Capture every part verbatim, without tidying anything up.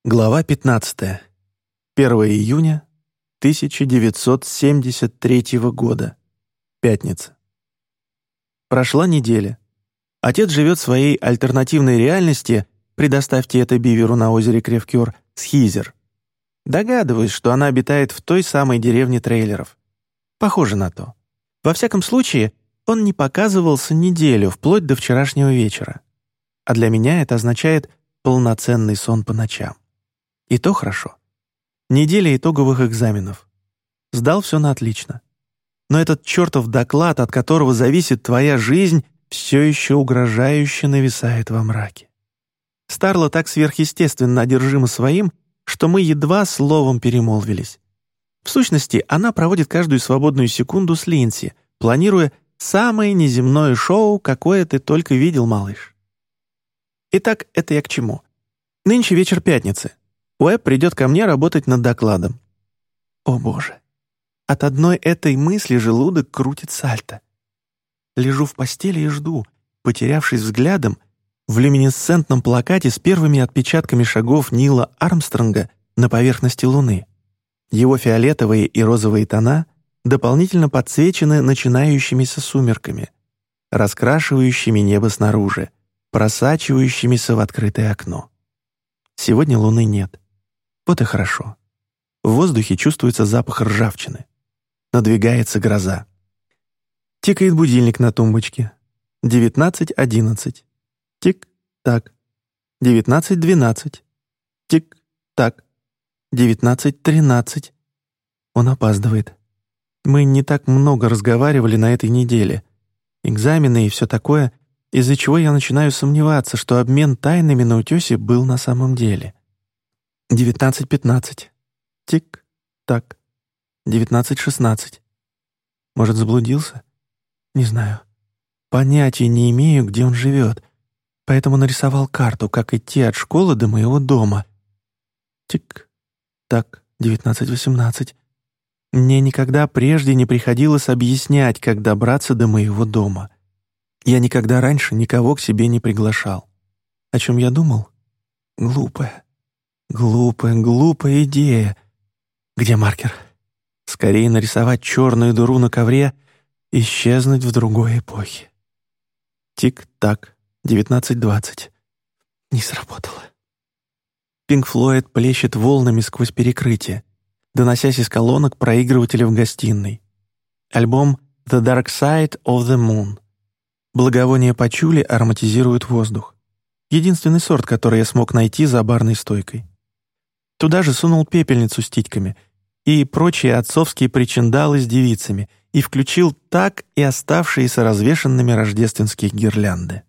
Глава пятнадцатая. первое июня тысяча девятьсот семьдесят третьего года. Пятница. Прошла неделя. Отец живет в своей альтернативной реальности, предоставьте это Биверу на озере Кревкёр, Схизер. Догадываюсь, что она обитает в той самой деревне трейлеров. Похоже на то. Во всяком случае, он не показывался неделю, вплоть до вчерашнего вечера. А для меня это означает полноценный сон по ночам. И то хорошо. Неделя итоговых экзаменов. Сдал все на отлично. Но этот чертов доклад, от которого зависит твоя жизнь, все еще угрожающе нависает во мраке. Старла так сверхъестественно одержима своим, что мы едва словом перемолвились. В сущности, она проводит каждую свободную секунду с Линси, планируя самое неземное шоу, какое ты только видел, малыш. Итак, это я к чему? Нынче вечер пятницы. Уэбб придет ко мне работать над докладом. О боже! От одной этой мысли желудок крутит сальто. Лежу в постели и жду, потерявшись взглядом, в люминесцентном плакате с первыми отпечатками шагов Нила Армстронга на поверхности Луны. Его фиолетовые и розовые тона дополнительно подсвечены начинающимися сумерками, раскрашивающими небо снаружи, просачивающимися в открытое окно. Сегодня Луны нет. Вот и хорошо. В воздухе чувствуется запах ржавчины. Надвигается гроза. Тикает будильник на тумбочке. девятнадцать одиннадцать. Тик-так. девятнадцать двенадцать. Тик-так. девятнадцать тринадцать. Он опаздывает. Мы не так много разговаривали на этой неделе. Экзамены и все такое, из-за чего я начинаю сомневаться, что обмен тайнами на утёсе был на самом деле. девятнадцать пятнадцать. Тик-так. девятнадцать шестнадцать. Может, заблудился? Не знаю. Понятия не имею, где он живет, поэтому нарисовал карту, как идти от школы до моего дома. Тик-так. девятнадцать восемнадцать. Мне никогда прежде не приходилось объяснять, как добраться до моего дома. Я никогда раньше никого к себе не приглашал. О чем я думал? Глупая, глупая, глупая идея. Где маркер? Скорее нарисовать черную дыру на ковре, исчезнуть в другой эпохе. Тик-так, девятнадцать двадцать. Не сработало. Пинк Флойд плещет волнами сквозь перекрытие, доносясь из колонок проигрывателя в гостиной. Альбом «The Dark Side of the Moon». Благовония пачули ароматизируют воздух. Единственный сорт, который я смог найти за барной стойкой. Туда же сунул пепельницу с титьками и прочие отцовские причиндалы с девицами и включил так и оставшиеся развешанными рождественские гирлянды.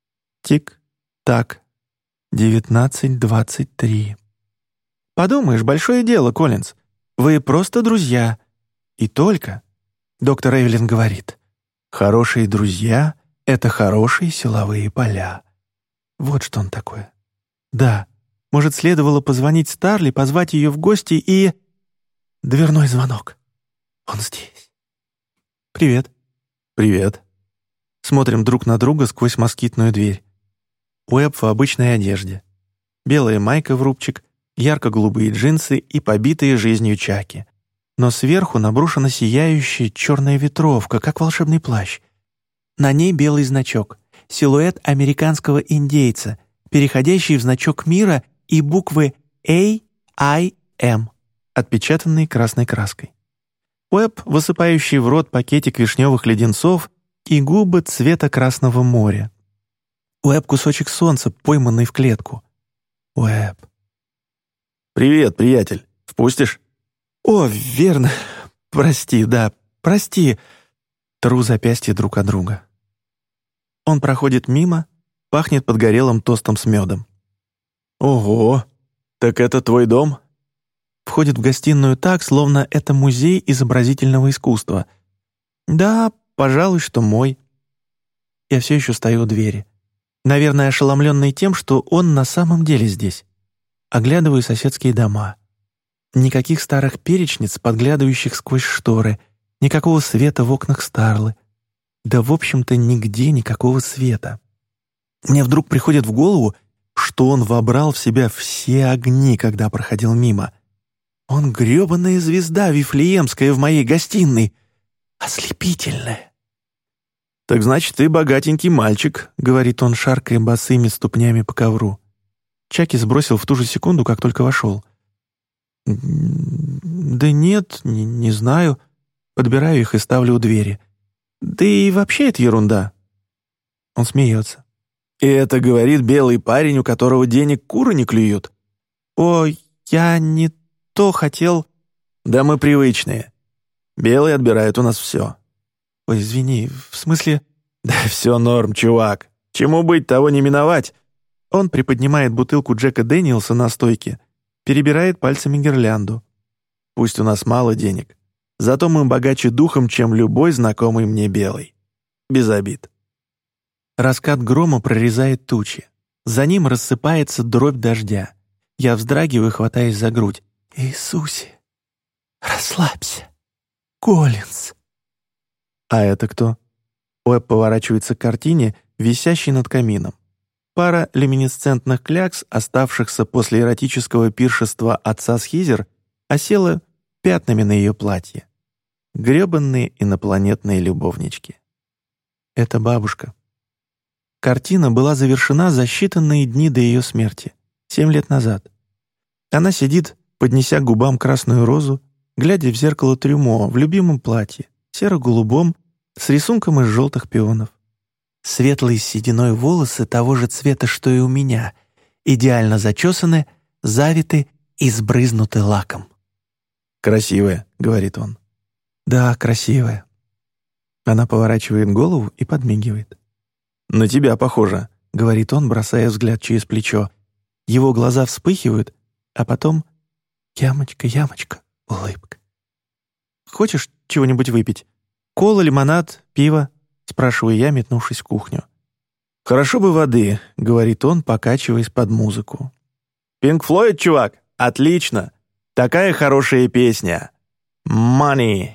Тик-так. девятнадцать двадцать три. Подумаешь, большое дело, Коллинз. Вы просто друзья. И только. Доктор Эвелин говорит, хорошие друзья — это хорошие силовые поля. Вот что он такое. Да, может, следовало позвонить Старли, позвать ее в гости и... Дверной звонок. Он здесь. Привет. Привет. Смотрим друг на друга сквозь москитную дверь. Уэбб в обычной одежде. Белая майка в рубчик, ярко-голубые джинсы и побитые жизнью чаки. Но сверху наброшена сияющая черная ветровка, как волшебный плащ. На ней белый значок, силуэт американского индейца, переходящий в значок мира и буквы A I M, отпечатанные красной краской. Уэбб, высыпающий в рот пакетик вишневых леденцов и губы цвета Красного моря. Уэбб — кусочек солнца, пойманный в клетку. Уэбб. «Привет, приятель. Впустишь?» «О, верно. Прости, да, прости». Тру запястья друг от друга. Он проходит мимо, пахнет подгорелым тостом с медом. «Ого! Так это твой дом?» Входит в гостиную так, словно это музей изобразительного искусства. «Да, пожалуй, что мой». Я все еще стою у двери. Наверное, ошеломленный тем, что он на самом деле здесь. Оглядываю соседские дома. Никаких старых перечниц, подглядывающих сквозь шторы, никакого света в окнах Старлы. Да, в общем-то, нигде никакого света. Мне вдруг приходит в голову, что он вобрал в себя все огни, когда проходил мимо. Он грёбаная звезда вифлеемская в моей гостиной. Ослепительная. «Так значит, ты богатенький мальчик», — говорит он, шаркая босыми ступнями по ковру. Чаки сбросил в ту же секунду, как только вошел. «Да нет, не, не знаю». Подбираю их и ставлю у двери. «Да и вообще это ерунда». Он смеется. «И это говорит белый парень, у которого денег куры не клюют?» «Ой, я не то хотел...» «Да мы привычные. Белые отбирают у нас все». «Ой, извини, в смысле...» «Да все норм, чувак. Чему быть, того не миновать». Он приподнимает бутылку Джека Дэниелса на стойке, перебирает пальцами гирлянду. «Пусть у нас мало денег, зато мы богаче духом, чем любой знакомый мне белый. Без обид». Раскат грома прорезает тучи. За ним рассыпается дробь дождя. Я вздрагиваю, хватаясь за грудь. «Иисусе, расслабься, Коллинз». «А это кто?» Уэбб поворачивается к картине, висящей над камином. Пара люминесцентных клякс, оставшихся после эротического пиршества отца Схизер, осела пятнами на ее платье. Гребанные инопланетные любовнички. Это бабушка. Картина была завершена за считанные дни до ее смерти, семь лет назад. Она сидит, поднеся к губам красную розу, глядя в зеркало трюмо в любимом платье, серо-голубом, с рисунком из желтых пионов. Светлые с сединой волосы того же цвета, что и у меня, идеально зачесаны, завиты и сбрызнуты лаком. «Красивая», — говорит он. «Да, красивая». Она поворачивает голову и подмигивает. «На тебя похоже», — говорит он, бросая взгляд через плечо. Его глаза вспыхивают, а потом ямочка, ямочка, улыбка. «Хочешь чего-нибудь выпить? Кола, лимонад, пиво?» — спрашиваю я, метнувшись в кухню. «Хорошо бы воды», — говорит он, покачиваясь под музыку. «Пинк Флойд, чувак? Отлично! Такая хорошая песня! Money!»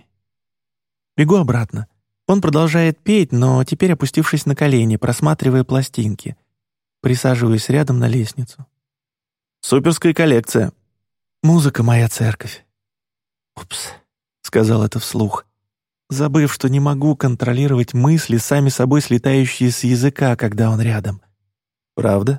Бегу обратно. Он продолжает петь, но теперь опустившись на колени, просматривая пластинки. Присаживаюсь рядом на лестницу. «Суперская коллекция». «Музыка — моя церковь». «Упс», — сказал это вслух, забыв, что не могу контролировать мысли, сами собой слетающие с языка, когда он рядом. «Правда?»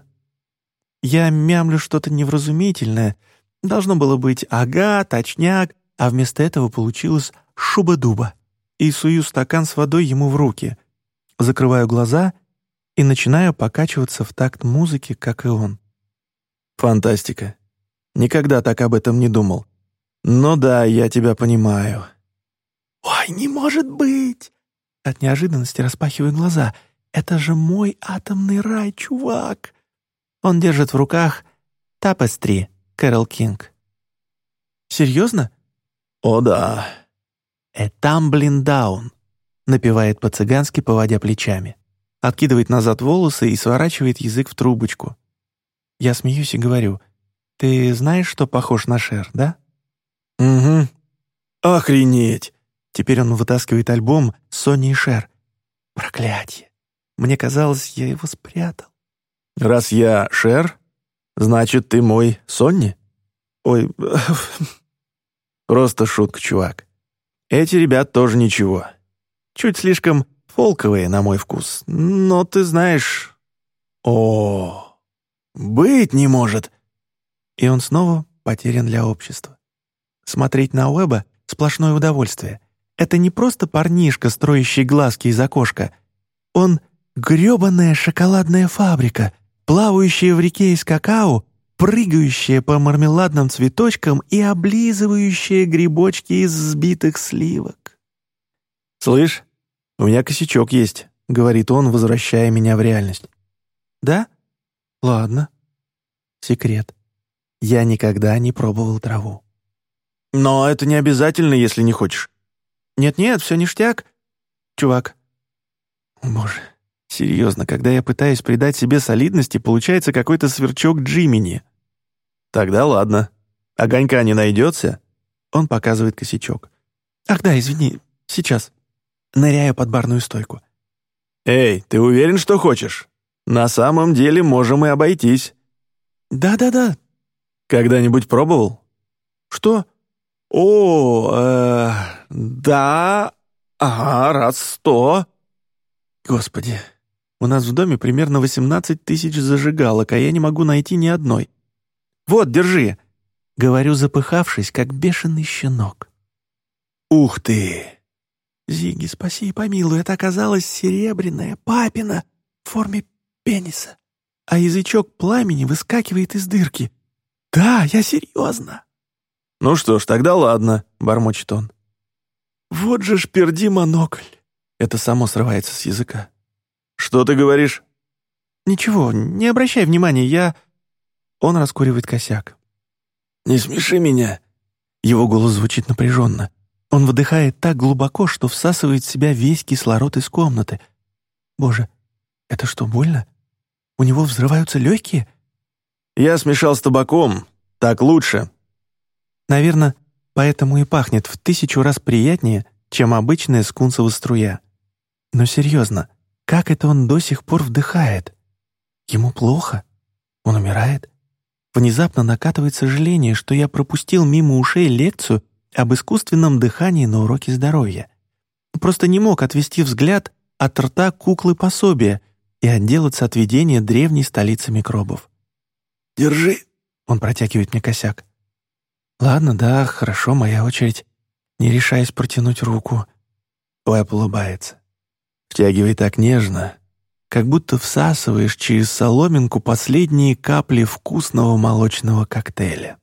Я мямлю что-то невразумительное. Должно было быть «ага», «точняк», а вместо этого получилось «шуба-дуба». И сую стакан с водой ему в руки. Закрываю глаза и начинаю покачиваться в такт музыки, как и он. «Фантастика. Никогда так об этом не думал. Но да, я тебя понимаю». «Ой, не может быть!» От неожиданности распахиваю глаза. «Это же мой атомный рай, чувак!» Он держит в руках «Tapestry» Кэрол Кинг. «Серьезно?» «О да». «A tumbling down», — напевает по-цыгански, поводя плечами. Откидывает назад волосы и сворачивает язык в трубочку. Я смеюсь и говорю: «Ты знаешь, что похож на Шер, да?» «Угу. Охренеть!» Теперь он вытаскивает альбом Сони и Шер. Проклятье! Мне казалось, я его спрятал. «Раз я Шер, значит, ты мой Сонни?» «Ой, просто шутка, чувак. Эти ребят тоже ничего. Чуть слишком фолковые, на мой вкус. Но ты знаешь...» «О, быть не может!» И он снова потерян для общества. Смотреть на Уэбба — сплошное удовольствие. Это не просто парнишка, строящий глазки из окошка. Он — грёбаная шоколадная фабрика, плавающая в реке из какао, прыгающая по мармеладным цветочкам и облизывающая грибочки из взбитых сливок. «Слышь, у меня косячок есть», — говорит он, возвращая меня в реальность. «Да? Ладно. Секрет. Я никогда не пробовал траву». «Но это не обязательно, если не хочешь». «Нет-нет, все ништяк, чувак». Боже, серьезно, когда я пытаюсь придать себе солидности, получается какой-то сверчок Джимини. «Тогда ладно. Огонька не найдется?» Он показывает косячок. «Ах да, извини, сейчас». Ныряю под барную стойку. «Эй, ты уверен, что хочешь? На самом деле можем и обойтись. Да-да-да. Когда-нибудь пробовал? Что? О, э, да, ага, раз сто. Господи, у нас в доме примерно восемнадцать тысяч зажигалок, а я не могу найти ни одной. Вот, держи. Говорю, запыхавшись, как бешеный щенок. Ух ты! Зигги, спаси и помилуй, это оказалась серебряная папина в форме пениса, а язычок пламени выскакивает из дырки. Да, я серьезно. «Ну что ж, тогда ладно», — бормочет он. «Вот же ж перди монокль!» Это само срывается с языка. «Что ты говоришь?» «Ничего, не обращай внимания, я...» Он раскуривает косяк. «Не смеши меня!» Его голос звучит напряженно. Он выдыхает так глубоко, что всасывает в себя весь кислород из комнаты. Боже, это что, больно? У него взрываются легкие? «Я смешал с табаком. Так лучше». Наверное, поэтому и пахнет в тысячу раз приятнее, чем обычная скунсова струя. Но серьезно, как это он до сих пор вдыхает? Ему плохо? Он умирает? Внезапно накатывает сожаление, что я пропустил мимо ушей лекцию об искусственном дыхании на уроке здоровья. Просто не мог отвести взгляд от рта куклы пособия и отделаться от видения древней столицы микробов. «Держи!» — он протягивает мне косяк. «Ладно, да, хорошо, моя очередь. Не решаясь протянуть руку». Уэбб улыбается. Втягивай так нежно, как будто всасываешь через соломинку последние капли вкусного молочного коктейля.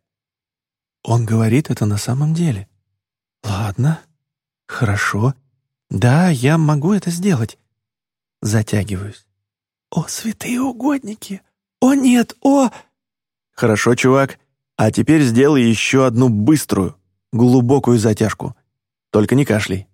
Он говорит это на самом деле. «Ладно, хорошо. Да, я могу это сделать». Затягиваюсь. «О, святые угодники! О, нет, о...» «Хорошо, чувак. А теперь сделай еще одну быструю, глубокую затяжку. Только не кашляй».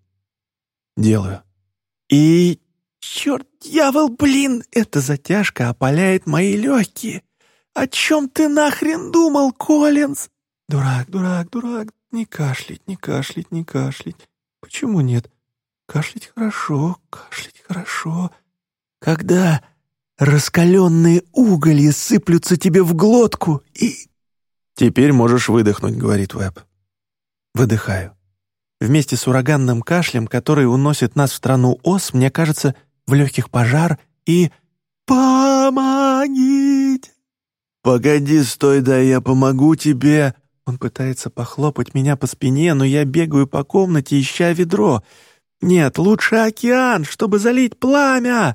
Делаю. И... черт, дьявол, блин, эта затяжка опаляет мои легкие. О чем ты нахрен думал, Коллинз? Дурак, дурак, дурак. Не кашлять, не кашлять, не кашлять. Почему нет? Кашлять хорошо, кашлять хорошо. Когда раскаленные уголья сыплются тебе в глотку и... «Теперь можешь выдохнуть», — говорит Уэбб. Выдыхаю. Вместе с ураганным кашлем, который уносит нас в страну ос, мне кажется, в легких пожар и... «Помогите!» «Погоди, стой, да я помогу тебе!» Он пытается похлопать меня по спине, но я бегаю по комнате, ища ведро. «Нет, лучше океан, чтобы залить пламя!»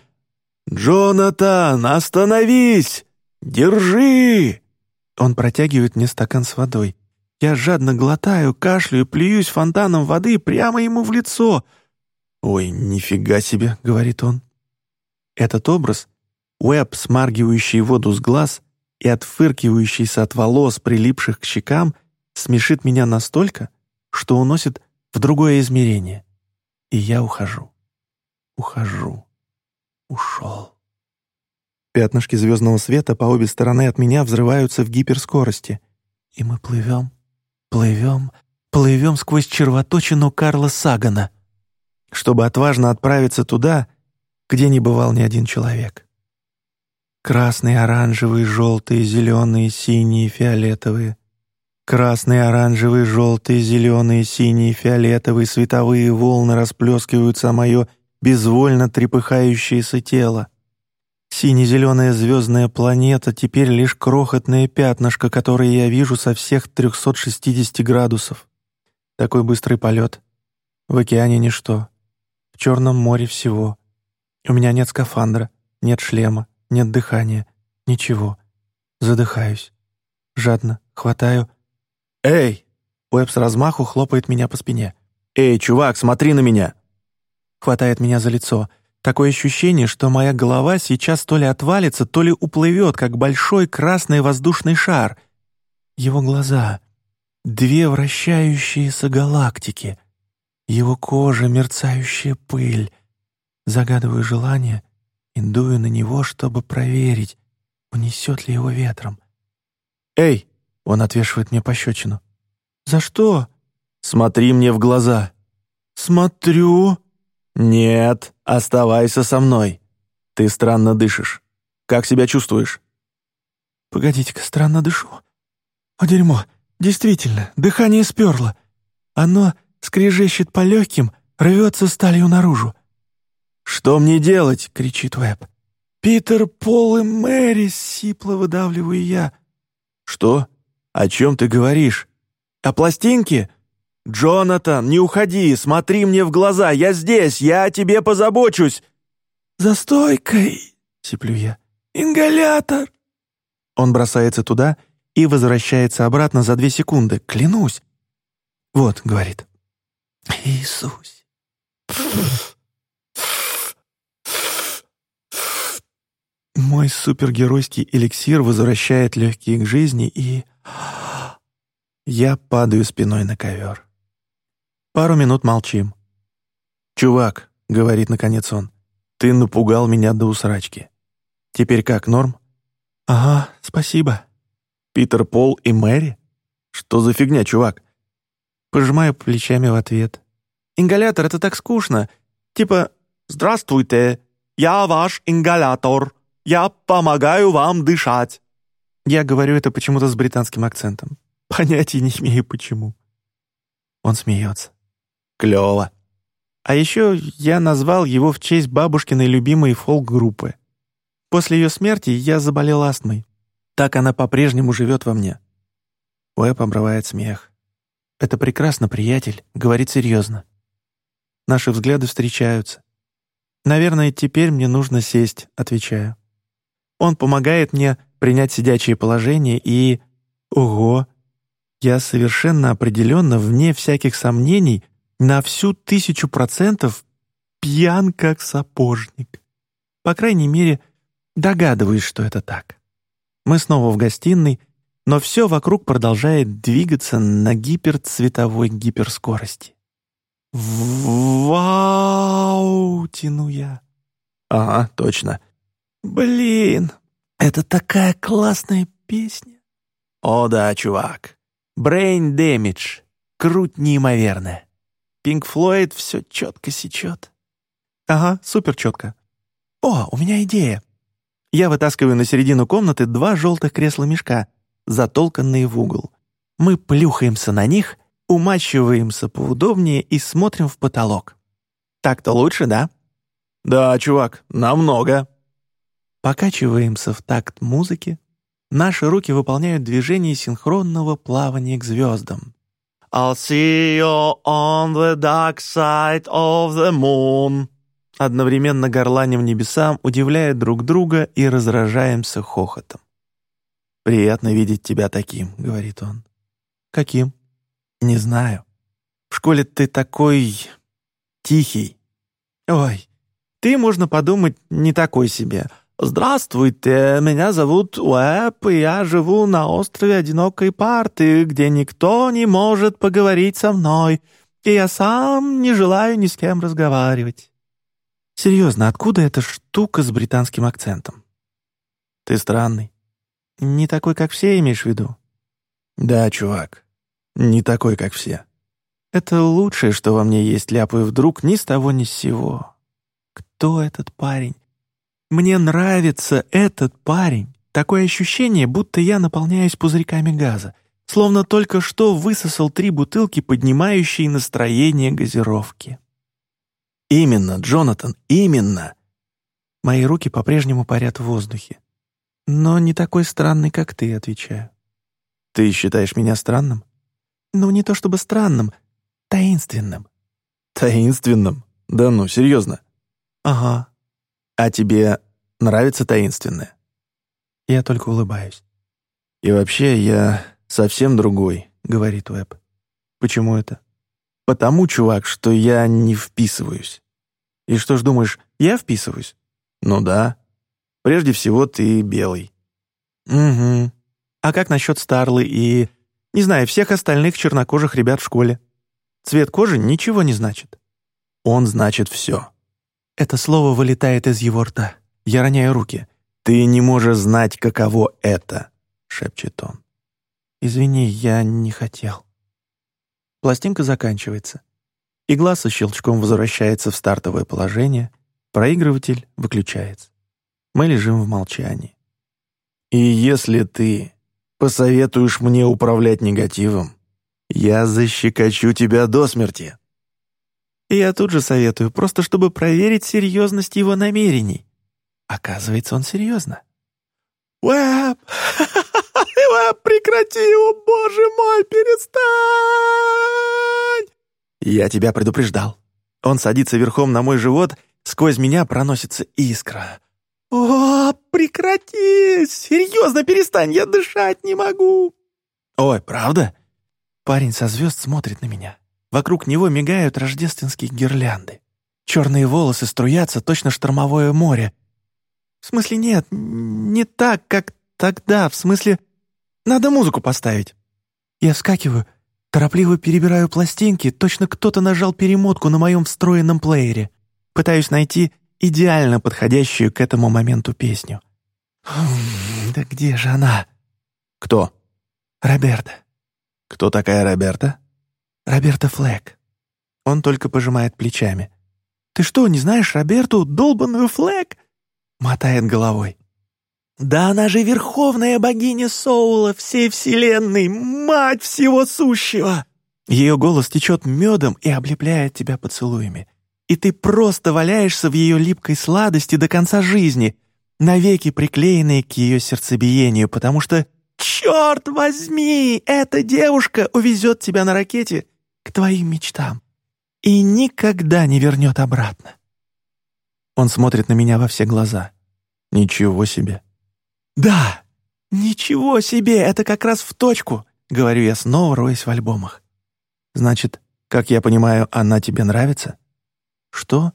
«Джонатан, остановись! Держи!» Он протягивает мне стакан с водой. Я жадно глотаю, кашляю, плююсь фонтаном воды прямо ему в лицо. «Ой, нифига себе», — говорит он. Этот образ, Уэбб, смаргивающий воду с глаз и отфыркивающийся от волос, прилипших к щекам, смешит меня настолько, что уносит в другое измерение. И я ухожу. Ухожу. Ушел. Пятнышки звездного света по обе стороны от меня взрываются в гиперскорости. И мы плывем, плывем, плывем сквозь червоточину Карла Сагана, чтобы отважно отправиться туда, где не бывал ни один человек. Красные, оранжевые, желтые, зеленые, синие, фиолетовые. Красные, оранжевые, желтые, зеленые, синие, фиолетовые световые волны расплескиваются о мое безвольно трепыхающееся тело. Сине-зеленая звездная планета теперь лишь крохотное пятнышко, которое я вижу со всех трехсот шестидесяти градусов. Такой быстрый полет. В океане ничто. В Черном море всего. У меня нет скафандра, нет шлема, нет дыхания, ничего. Задыхаюсь. Жадно хватаю. «Эй!» Уэбб с размаху хлопает меня по спине. «Эй, чувак, смотри на меня!» Хватает меня за лицо. Такое ощущение, что моя голова сейчас то ли отвалится, то ли уплывет, как большой красный воздушный шар. Его глаза — две вращающиеся галактики. Его кожа — мерцающая пыль. Загадываю желание и дую на него, чтобы проверить, унесет ли его ветром. «Эй!» — он отвешивает мне пощечину. «За что?» «Смотри мне в глаза». «Смотрю». «Нет, оставайся со мной. Ты странно дышишь. Как себя чувствуешь?» Погодите-ка, странно дышу. О, дерьмо, действительно, дыхание сперло. Оно скрежещет по легким, рвется сталью наружу. «Что мне делать?» — кричит Уэбб. «Питер, Пол и Мэри!» — сипло выдавливаю я. «Что? О чем ты говоришь? О пластинке? Джонатан, не уходи, смотри мне в глаза, я здесь, я о тебе позабочусь!» «За стойкой!» — сиплю я. «Ингалятор!» Он бросается туда и возвращается обратно за две секунды, клянусь. «Вот», — говорит. «Иисус!» Мой супергеройский эликсир возвращает легкие к жизни, и... Я падаю спиной на ковер. Пару минут молчим. «Чувак», — говорит наконец он, — «ты напугал меня до усрачки. Теперь как, норм?» «Ага, спасибо». «Питер, Пол и Мэри? Что за фигня, чувак?» Пожимаю плечами в ответ. «Ингалятор — это так скучно. Типа «Здравствуйте, я ваш ингалятор. Я помогаю вам дышать». Я говорю это почему-то с британским акцентом. Понятия не имею, почему. Он смеется. «Клево». А еще я назвал его в честь бабушкиной любимой фолк-группы. После ее смерти я заболел астмой. Так она по-прежнему живет во мне. Уэбб обрывает смех. «Это прекрасно, приятель», — говорит серьезно. Наши взгляды встречаются. «Наверное, теперь мне нужно сесть», — отвечаю. Он помогает мне принять сидячее положение и... Ого! Я совершенно определенно, вне всяких сомнений, на всю тысячу процентов пьян как сапожник. По крайней мере, догадываюсь, что это так. Мы снова в гостиной, но все вокруг продолжает двигаться на гиперцветовой гиперскорости. «Вау!» — тяну я. «Ага, точно». «Блин, это такая классная песня!» «О да, чувак. Brain Damage. Круть неимоверная. Pink Floyd все четко сечет». «Ага, супер четко. О, у меня идея!» Я вытаскиваю на середину комнаты два желтых кресла-мешка, затолканные в угол. Мы плюхаемся на них, умащиваемся поудобнее и смотрим в потолок. Так-то лучше, да? «Да, чувак, намного». Покачиваемся в такт музыки. Наши руки выполняют движение синхронного плавания к звездам. «I'll see you on the dark side of the moon». Одновременно горланим небесам, удивляя друг друга и разражаемся хохотом. «Приятно видеть тебя таким», — говорит он. «Каким?» «Не знаю. В школе ты такой... тихий». «Ой, ты, можно подумать, не такой себе. Здравствуйте, меня зовут Уэбб, и я живу на острове одинокой парты, где никто не может поговорить со мной, и я сам не желаю ни с кем разговаривать». «Серьезно, откуда эта штука с британским акцентом?» «Ты странный». «Не такой, как все, имеешь в виду?» «Да, чувак, не такой, как все». «Это лучшее, что во мне есть», — ляпаю вдруг ни с того ни с сего. «Кто этот парень? Мне нравится этот парень. Такое ощущение, будто я наполняюсь пузырьками газа, словно только что высосал три бутылки, поднимающие настроение газировки». «Именно, Джонатан, именно!» Мои руки по-прежнему парят в воздухе. «Но не такой странный, как ты», — отвечаю. «Ты считаешь меня странным?» «Ну, не то чтобы странным, таинственным». «Таинственным? Да ну, серьезно?» «Ага». «А тебе нравится таинственное?» Я только улыбаюсь. «И вообще я совсем другой», — говорит Уэбб. «Почему это?» «Потому, чувак, что я не вписываюсь». «И что ж думаешь, я вписываюсь?» «Ну да. Прежде всего, ты белый». «Угу. А как насчет Старлы и, не знаю, всех остальных чернокожих ребят в школе? Цвет кожи ничего не значит». «Он значит все». Это слово вылетает из его рта. Я роняю руки. «Ты не можешь знать, каково это», — шепчет он. «Извини, я не хотел». Пластинка заканчивается. Игла со щелчком возвращается в стартовое положение, проигрыватель выключается. Мы лежим в молчании. И если ты посоветуешь мне управлять негативом, я защекочу тебя до смерти. И я тут же советую, просто чтобы проверить серьезность его намерений. Оказывается, он серьезно. Уэб! Уэб, прекрати, о боже мой, перестань! Я тебя предупреждал. Он садится верхом на мой живот, сквозь меня проносится искра. О, прекрати! Серьезно, перестань, я дышать не могу. Ой, правда? Парень со звезд смотрит на меня. Вокруг него мигают рождественские гирлянды. Черные волосы струятся, точно штормовое море. В смысле, нет, не так, как тогда. В смысле, надо музыку поставить. Я вскакиваю, торопливо перебираю пластинки, точно кто-то нажал перемотку на моем встроенном плеере. Пытаюсь найти идеально подходящую к этому моменту песню. Да где же она? Кто? Роберта. Кто такая Роберта? Роберта Флэк. Он только пожимает плечами. «Ты что, не знаешь Роберту, долбанную Флэк?» Мотает головой. «Да она же верховная богиня соула всей вселенной, мать всего сущего!» Ее голос течет медом и облепляет тебя поцелуями. И ты просто валяешься в ее липкой сладости до конца жизни, навеки приклеенной к ее сердцебиению, потому что, черт возьми, эта девушка увезет тебя на ракете к твоим мечтам и никогда не вернет обратно. Он смотрит на меня во все глаза. Ничего себе. Да, ничего себе, это как раз в точку, говорю я снова, роясь в альбомах. Значит, как я понимаю, она тебе нравится? Что?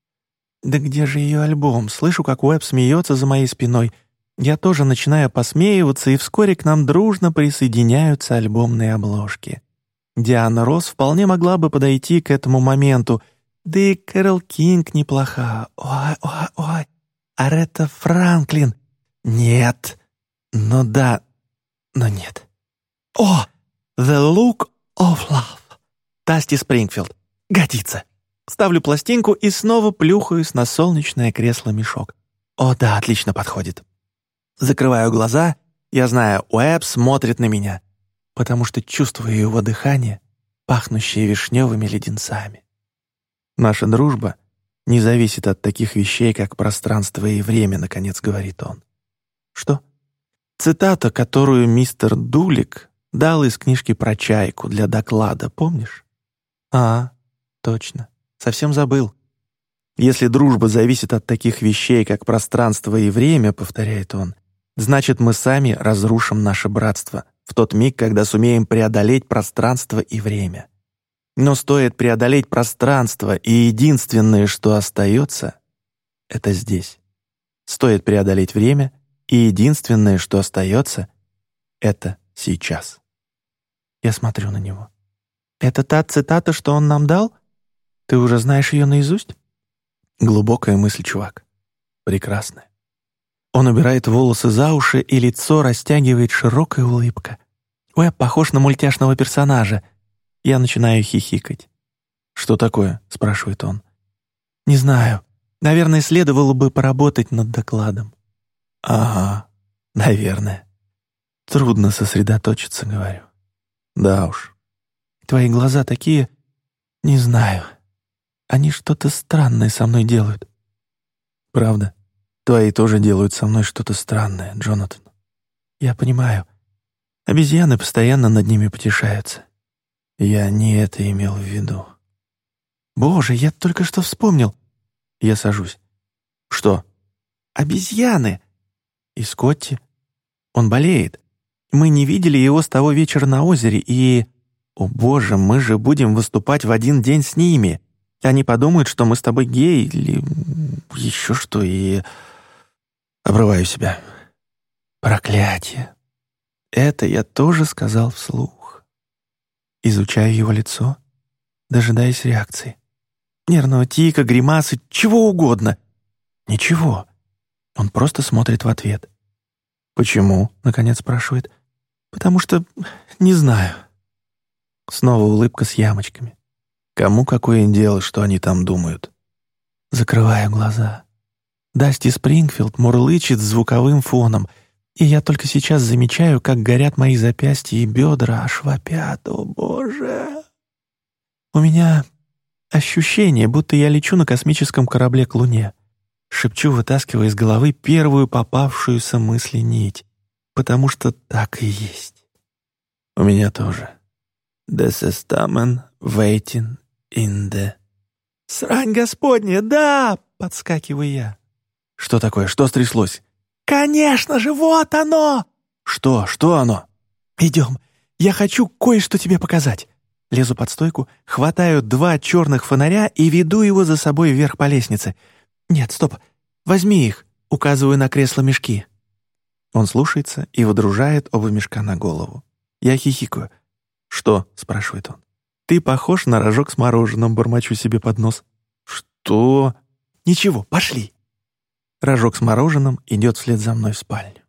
Да где же ее альбом? Слышу, как Уэб смеется за моей спиной. Я тоже начинаю посмеиваться, и вскоре к нам дружно присоединяются альбомные обложки. Диана Росс вполне могла бы подойти к этому моменту. Да и Кэрол Кинг неплоха. Ой, ой, ой. Аретта Франклин. Нет. Ну да, но нет. О! The Look of Love. Дасти Спрингфилд. Годится. Ставлю пластинку и снова плюхаюсь на солнечное кресло-мешок. О да, отлично подходит. Закрываю глаза. Я знаю, Уэб смотрит на меня, потому что чувствую его дыхание, пахнущее вишневыми леденцами. Наша дружба не зависит от таких вещей, как пространство и время, наконец говорит он. Что? Цитата, которую мистер Дулик дал из книжки про чайку для доклада, помнишь? А, точно. Совсем забыл. Если дружба зависит от таких вещей, как пространство и время, повторяет он, значит, мы сами разрушим наше братство в тот миг, когда сумеем преодолеть пространство и время. Но стоит преодолеть пространство, и единственное, что остается, это здесь. Стоит преодолеть время, и единственное, что остается, это сейчас. Я смотрю на него. Это та цитата, что он нам дал? Ты уже знаешь ее наизусть? Глубокая мысль, чувак. Прекрасная. Он убирает волосы за уши, и лицо растягивает широкая улыбка. Уэб похож на мультяшного персонажа. Я начинаю хихикать. «Что такое?» — спрашивает он. «Не знаю. Наверное, следовало бы поработать над докладом». «Ага, наверное. Трудно сосредоточиться», — говорю. «Да уж. Твои глаза такие... Не знаю. Они что-то странное со мной делают». «Правда? Твои тоже делают со мной что-то странное, Джонатан. Я понимаю. Обезьяны постоянно над ними потешаются. Я не это имел в виду». «Боже, я только что вспомнил». Я сажусь. «Что?» «Обезьяны!» «И Скотти. Он болеет. Мы не видели его с того вечера на озере, и... О боже, мы же будем выступать в один день с ними. Они подумают, что мы с тобой геи или еще что, и... Обрываю себя. Проклятие. Это я тоже сказал вслух. Изучаю его лицо, дожидаясь реакции. Нервного тика, гримасы, чего угодно. Ничего. Он просто смотрит в ответ. «Почему?» — наконец спрашивает. «Потому что... не знаю». Снова улыбка с ямочками. Кому какое дело, что они там думают? Закрываю глаза. Дасти Спрингфилд мурлычет с звуковым фоном. И я только сейчас замечаю, как горят мои запястья и бедра, аж вопят. О, Боже! У меня ощущение, будто я лечу на космическом корабле к Луне. Шепчу, вытаскивая из головы первую попавшуюся мысли нить, потому что так и есть. У меня тоже. «This is Tamen waiting in the...» «Срань господня, да!» — подскакиваю я. «Что такое? Что стряслось?» «Конечно же, вот оно!» «Что? Что оно?» «Идем, я хочу кое-что тебе показать». Лезу под стойку, хватаю два черных фонаря и веду его за собой вверх по лестнице. «Нет, стоп, возьми их», — указываю на кресло-мешки. Он слушается и водружает оба мешка на голову. Я хихикаю. «Что?» — спрашивает он. «Ты похож на рожок с мороженым», — бормочу себе под нос. «Что?» «Ничего, пошли». Рожок с мороженым идет вслед за мной в спальню.